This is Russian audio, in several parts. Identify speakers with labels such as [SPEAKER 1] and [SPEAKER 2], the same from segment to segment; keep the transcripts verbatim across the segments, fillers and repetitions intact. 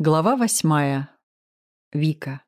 [SPEAKER 1] Глава восьмая. Вика.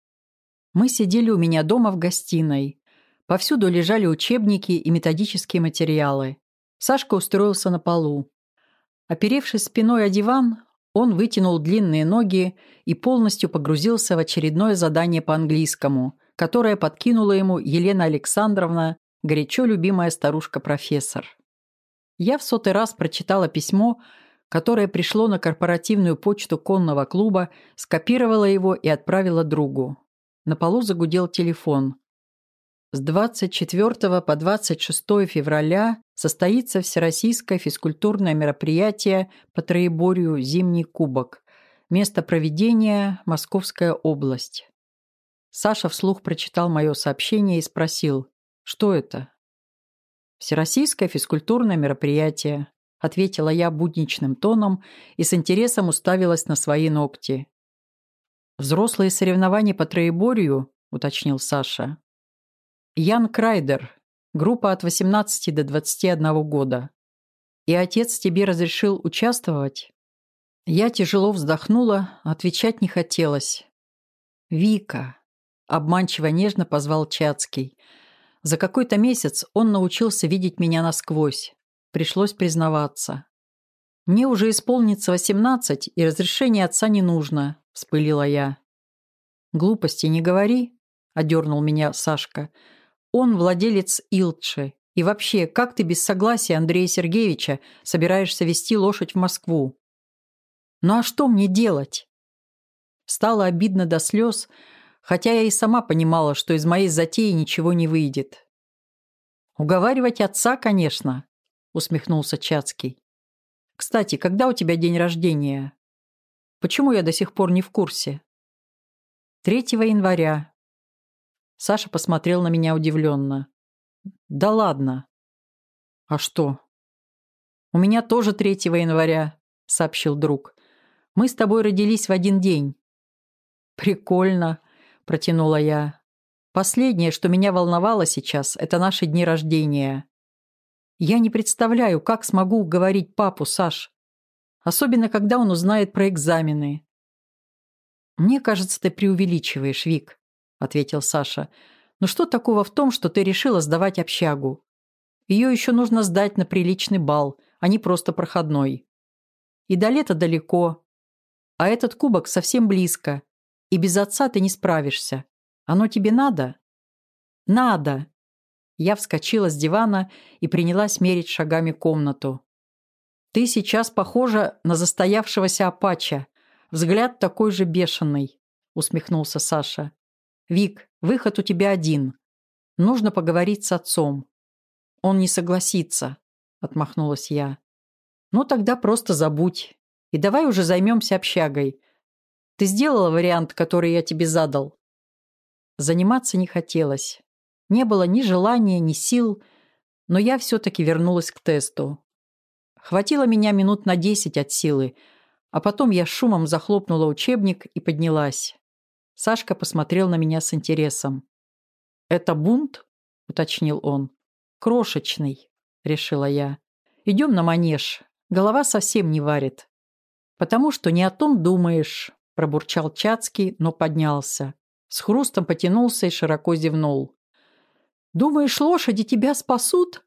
[SPEAKER 1] Мы сидели у меня дома в гостиной. Повсюду лежали учебники и методические материалы. Сашка устроился на полу. Оперевшись спиной о диван, он вытянул длинные ноги и полностью погрузился в очередное задание по английскому, которое подкинула ему Елена Александровна, горячо любимая старушка-профессор. Я в сотый раз прочитала письмо, которое пришло на корпоративную почту конного клуба, скопировала его и отправила другу. На полу загудел телефон. С двадцать четвёртого по двадцать шестое февраля состоится всероссийское физкультурное мероприятие по троеборью «Зимний кубок». Место проведения – Московская область. Саша вслух прочитал мое сообщение и спросил, что это? «Всероссийское физкультурное мероприятие», — ответила я будничным тоном и с интересом уставилась на свои ногти. «Взрослые соревнования по троеборью», — уточнил Саша. «Ян Крайдер, группа от восемнадцати до двадцати одного года. И отец тебе разрешил участвовать?» Я тяжело вздохнула, отвечать не хотелось. «Вика», — обманчиво нежно позвал Чацкий. За какой-то месяц он научился видеть меня насквозь. Пришлось признаваться. «Мне уже исполнится восемнадцать, и разрешения отца не нужно», – вспылила я. «Глупости не говори», – одернул меня Сашка. «Он владелец Илчи. И вообще, как ты без согласия Андрея Сергеевича собираешься вести лошадь в Москву?» «Ну а что мне делать?» Стало обидно до слез, хотя я и сама понимала, что из моей затеи ничего не выйдет. «Уговаривать отца, конечно», — усмехнулся Чацкий. «Кстати, когда у тебя день рождения? Почему я до сих пор не в курсе?» «Третьего января». Саша посмотрел на меня удивленно. «Да ладно». «А что?» «У меня тоже третьего января», — сообщил друг. «Мы с тобой родились в один день». «Прикольно», — протянула я. «Последнее, что меня волновало сейчас, это наши дни рождения. Я не представляю, как смогу уговорить папу, Саш. Особенно, когда он узнает про экзамены». «Мне кажется, ты преувеличиваешь, Вик», — ответил Саша. «Но что такого в том, что ты решила сдавать общагу? Ее еще нужно сдать на приличный балл, а не просто проходной. И до лета далеко. А этот кубок совсем близко. И без отца ты не справишься. Оно тебе надо?» «Надо!» Я вскочила с дивана и принялась мерить шагами комнату. «Ты сейчас похожа на застоявшегося апача. Взгляд такой же бешеный», — усмехнулся Саша. «Вик, выход у тебя один. Нужно поговорить с отцом». «Он не согласится», — отмахнулась я. «Ну тогда просто забудь. И давай уже займемся общагой. Ты сделала вариант, который я тебе задал?» Заниматься не хотелось. Не было ни желания, ни сил, но я все-таки вернулась к тесту. Хватило меня минут на десять от силы, а потом я шумом захлопнула учебник и поднялась. Сашка посмотрел на меня с интересом. «Это бунт?» — уточнил он. «Крошечный», — решила я. «Идем на манеж. Голова совсем не варит». «Потому что не о том думаешь», — пробурчал Чацкий, но поднялся. С хрустом потянулся и широко зевнул. «Думаешь, лошади тебя спасут?»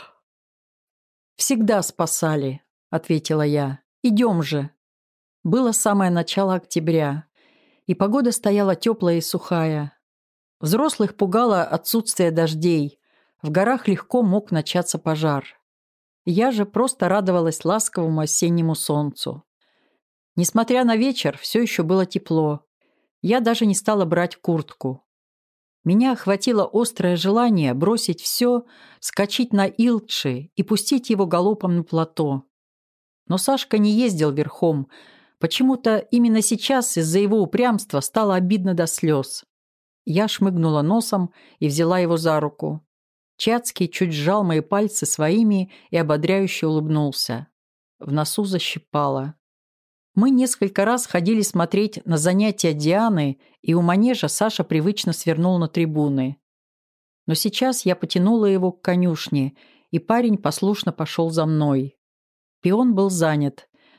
[SPEAKER 1] «Всегда спасали», — ответила я. «Идем же». Было самое начало октября, и погода стояла теплая и сухая. Взрослых пугало отсутствие дождей. В горах легко мог начаться пожар. Я же просто радовалась ласковому осеннему солнцу. Несмотря на вечер, все еще было тепло. Я даже не стала брать куртку. Меня охватило острое желание бросить все, скачать на Илчи и пустить его галопом на плато. Но Сашка не ездил верхом. Почему-то именно сейчас из-за его упрямства стало обидно до слез. Я шмыгнула носом и взяла его за руку. Чацкий чуть сжал мои пальцы своими и ободряюще улыбнулся. В носу защипало. Мы несколько раз ходили смотреть на занятия Дианы, и у манежа Саша привычно свернул на трибуны. Но сейчас я потянула его к конюшне, и парень послушно пошел за мной. Пион был занят.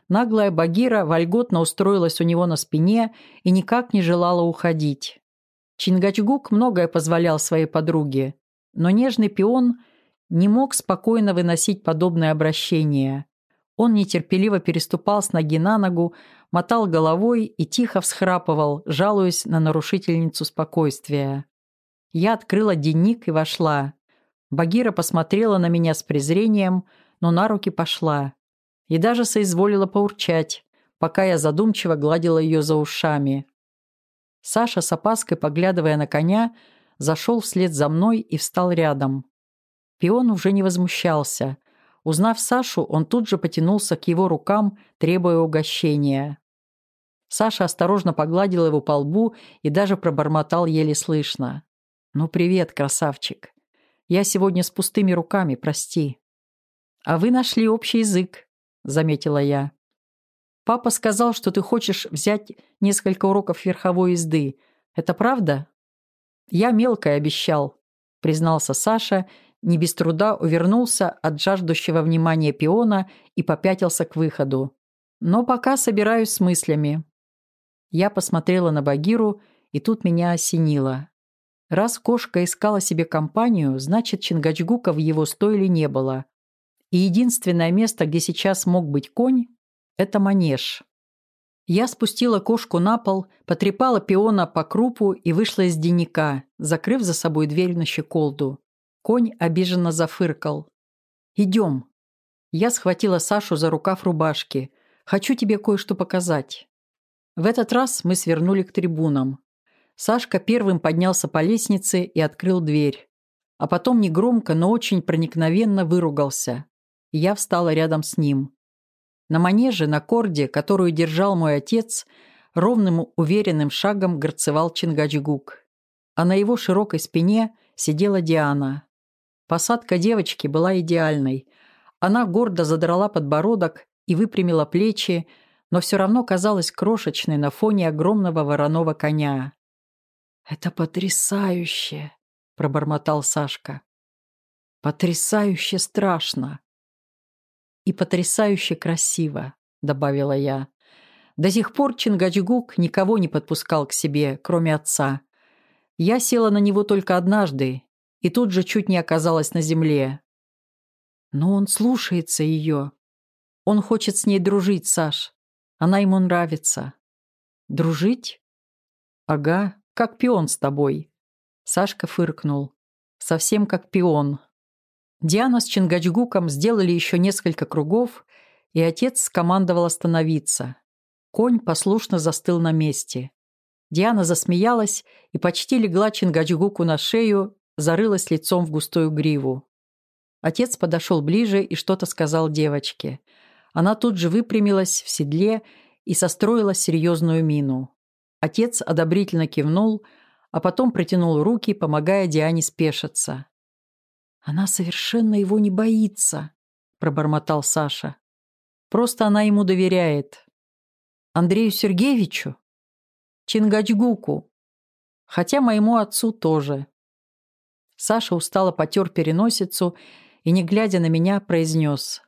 [SPEAKER 1] Наглая Багира вольготно устроилась у него на спине и никак не желала уходить. Чингачгук многое позволял своей подруге, но нежный пион не мог спокойно выносить подобное обращение. Он нетерпеливо переступал с ноги на ногу, мотал головой и тихо всхрапывал, жалуясь на нарушительницу спокойствия. Я открыла денник и вошла. Багира посмотрела на меня с презрением, но на руки пошла. И даже соизволила поурчать, пока я задумчиво гладила ее за ушами. Саша, с опаской поглядывая на коня, зашел вслед за мной и встал рядом. Пион уже не возмущался. Узнав Сашу, он тут же потянулся к его рукам, требуя угощения. Саша осторожно погладил его по лбу и даже пробормотал еле слышно: «Ну, привет, красавчик. Я сегодня с пустыми руками, прости». «А вы нашли общий язык», — заметила я. «Папа сказал, что ты хочешь взять несколько уроков верховой езды. Это правда?» «Я мелкое обещал», — признался Саша, не без труда увернулся от жаждущего внимания пиона и попятился к выходу. «Но пока собираюсь с мыслями». Я посмотрела на Багиру, и тут меня осенило. Раз кошка искала себе компанию, значит, Чингачгука в его стойле не было. И единственное место, где сейчас мог быть конь, это манеж. Я спустила кошку на пол, потрепала пиона по крупу и вышла из денника, закрыв за собой дверь на щеколду. Конь обиженно зафыркал. «Идем». Я схватила Сашу за рукав рубашки. «Хочу тебе кое-что показать». В этот раз мы свернули к трибунам. Сашка первым поднялся по лестнице и открыл дверь. А потом негромко, но очень проникновенно выругался. И я встала рядом с ним. На манеже, на корде, которую держал мой отец, ровным уверенным шагом горцевал Чингачгук. А на его широкой спине сидела Диана. Посадка девочки была идеальной. Она гордо задрала подбородок и выпрямила плечи, но все равно казалась крошечной на фоне огромного вороного коня. «Это потрясающе!» – пробормотал Сашка. «Потрясающе страшно!» «И потрясающе красиво», – добавила я. До сих пор Чингачгук никого не подпускал к себе, кроме отца. Я села на него только однажды, и тут же чуть не оказалась на земле. Но он слушается ее. Он хочет с ней дружить, Саш. Она ему нравится. Дружить? Ага, как пион с тобой. Сашка фыркнул. Совсем как пион. Диана с Чингачгуком сделали еще несколько кругов, и отец скомандовал остановиться. Конь послушно застыл на месте. Диана засмеялась и почти легла Чингачгуку на шею, зарылась лицом в густую гриву. Отец подошел ближе и что-то сказал девочке. Она тут же выпрямилась в седле и состроила серьезную мину. Отец одобрительно кивнул, а потом протянул руки, помогая Диане спешиться. «Она совершенно его не боится», – пробормотал Саша. «Просто она ему доверяет». «Андрею Сергеевичу?» «Чингачгуку. Хотя моему отцу тоже». Саша устало потер переносицу и, не глядя на меня, произнес.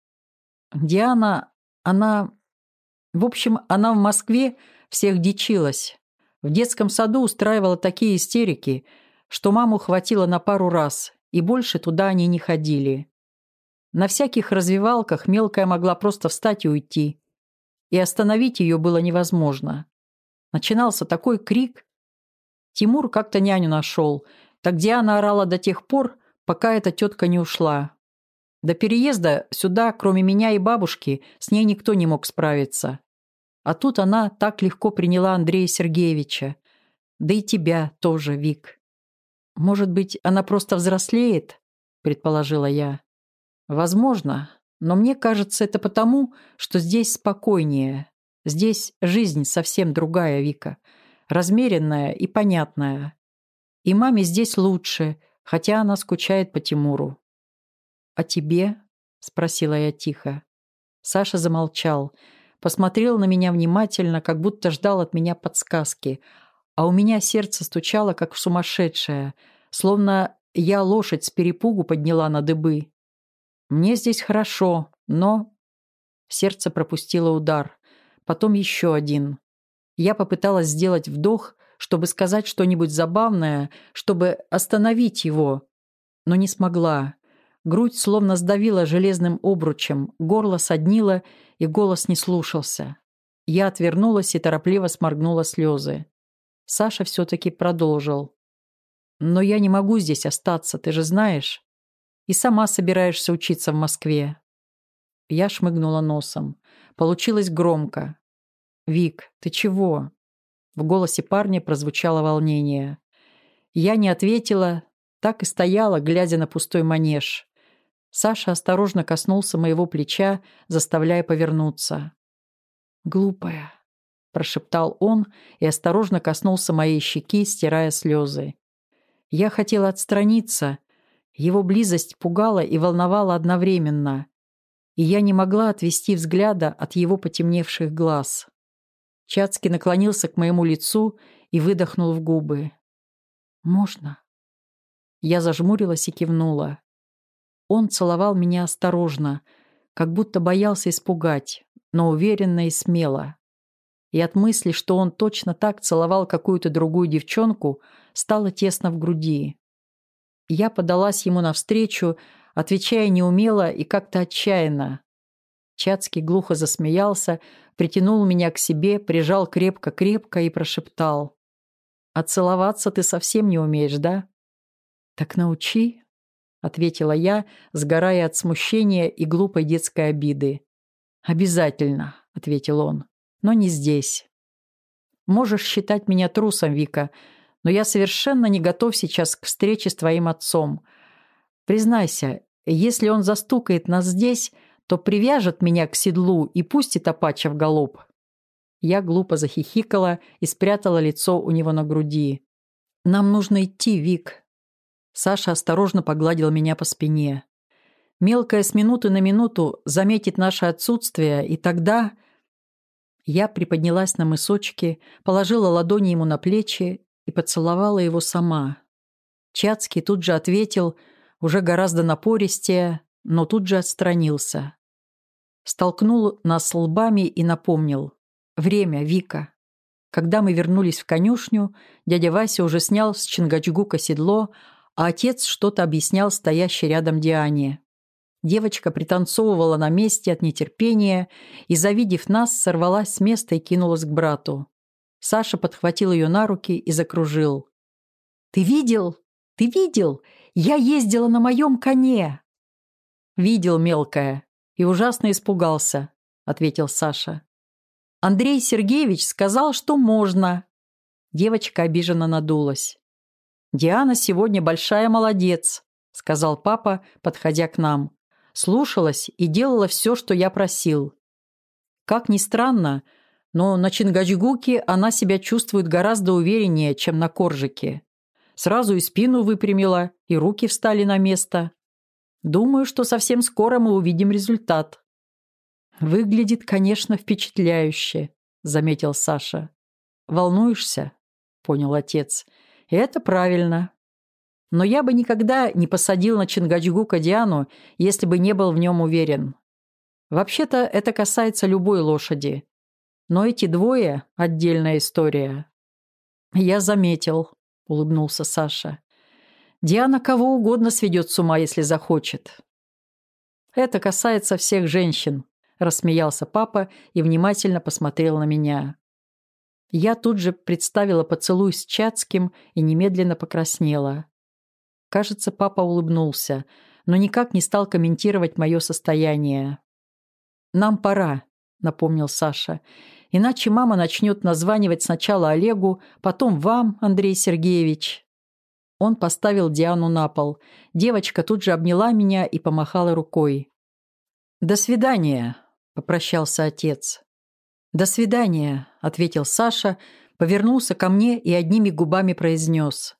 [SPEAKER 1] «Диана, она... В общем, она в Москве всех дичилась. В детском саду устраивала такие истерики, что маму хватило на пару раз, и больше туда они не ходили. На всяких развивалках мелкая могла просто встать и уйти. И остановить ее было невозможно. Начинался такой крик. Тимур как-то няню нашел, так Диана орала до тех пор, пока эта тетка не ушла. До переезда сюда, кроме меня и бабушки, с ней никто не мог справиться. А тут она так легко приняла Андрея Сергеевича. Да и тебя тоже, Вик. Может быть, она просто взрослеет, предположила я. Возможно, но мне кажется, это потому, что здесь спокойнее. Здесь жизнь совсем другая, Вика. Размеренная и понятная. И маме здесь лучше, хотя она скучает по Тимуру. «А тебе?» – спросила я тихо. Саша замолчал, посмотрел на меня внимательно, как будто ждал от меня подсказки, а у меня сердце стучало, как сумасшедшее, словно я лошадь с перепугу подняла на дыбы. «Мне здесь хорошо, но...» Сердце пропустило удар. Потом еще один. Я попыталась сделать вдох, чтобы сказать что-нибудь забавное, чтобы остановить его, но не смогла. Грудь словно сдавила железным обручем, горло соднило, и голос не слушался. Я отвернулась и торопливо сморгнула слезы. Саша все-таки продолжил. «Но я не могу здесь остаться, ты же знаешь. И сама собираешься учиться в Москве». Я шмыгнула носом. Получилось громко. «Вик, ты чего?» В голосе парня прозвучало волнение. Я не ответила, так и стояла, глядя на пустой манеж. Саша осторожно коснулся моего плеча, заставляя повернуться. «Глупая», – прошептал он и осторожно коснулся моей щеки, стирая слезы. Я хотела отстраниться. Его близость пугала и волновала одновременно. И я не могла отвести взгляда от его потемневших глаз. Чацкий наклонился к моему лицу и выдохнул в губы. «Можно?» Я зажмурилась и кивнула. Он целовал меня осторожно, как будто боялся испугать, но уверенно и смело. И от мысли, что он точно так целовал какую-то другую девчонку, стало тесно в груди. Я подалась ему навстречу, отвечая неумело и как-то отчаянно. Чацкий глухо засмеялся, притянул меня к себе, прижал крепко-крепко и прошептал. «А целоваться ты совсем не умеешь, да?» «Так научи», — ответила я, сгорая от смущения и глупой детской обиды. «Обязательно», — ответил он, — «но не здесь. Можешь считать меня трусом, Вика, но я совершенно не готов сейчас к встрече с твоим отцом. Признайся, если он застукает нас здесь, то привяжет меня к седлу и пустит Апача в галоп». Я глупо захихикала и спрятала лицо у него на груди. «Нам нужно идти, Вик». Саша осторожно погладил меня по спине. «Мелкая с минуты на минуту заметит наше отсутствие, и тогда...» Я приподнялась на мысочки, положила ладони ему на плечи и поцеловала его сама. Чацкий тут же ответил, уже гораздо напористее, но тут же отстранился. Столкнул нас лбами и напомнил. «Время, Вика». Когда мы вернулись в конюшню, дядя Вася уже снял с Чингачгука седло, а отец что-то объяснял стоящей рядом Диане. Девочка пританцовывала на месте от нетерпения и, завидев нас, сорвалась с места и кинулась к брату. Саша подхватил ее на руки и закружил. «Ты видел? Ты видел? Я ездила на моем коне!» «Видел, мелкая, и ужасно испугался», — ответил Саша. «Андрей Сергеевич сказал, что можно». Девочка обиженно надулась. «Диана сегодня большая молодец», — сказал папа, подходя к нам. «Слушалась и делала все, что я просил. Как ни странно, но на Чингачгуке она себя чувствует гораздо увереннее, чем на Коржике. Сразу и спину выпрямила, и руки встали на место. Думаю, что совсем скоро мы увидим результат». «Выглядит, конечно, впечатляюще», — заметил Саша. «Волнуешься?» — понял отец. «Это правильно. Но я бы никогда не посадил на Чингачгука Диану, если бы не был в нем уверен. Вообще-то это касается любой лошади. Но эти двое — отдельная история». «Я заметил», — улыбнулся Саша. «Диана кого угодно сведет с ума, если захочет». «Это касается всех женщин», — рассмеялся папа и внимательно посмотрел на меня. Я тут же представила поцелуй с Чацким и немедленно покраснела. Кажется, папа улыбнулся, но никак не стал комментировать мое состояние. «Нам пора», — напомнил Саша, «иначе мама начнет названивать сначала Олегу, потом вам, Андрей Сергеевич». Он поставил Диану на пол. Девочка тут же обняла меня и помахала рукой. «До свидания», — попрощался отец. «До свидания», — ответил Саша, повернулся ко мне и одними губами произнес.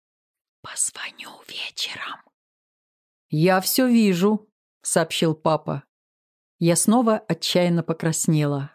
[SPEAKER 1] «Позвоню вечером». «Я все вижу», — сообщил папа. Я снова отчаянно покраснела.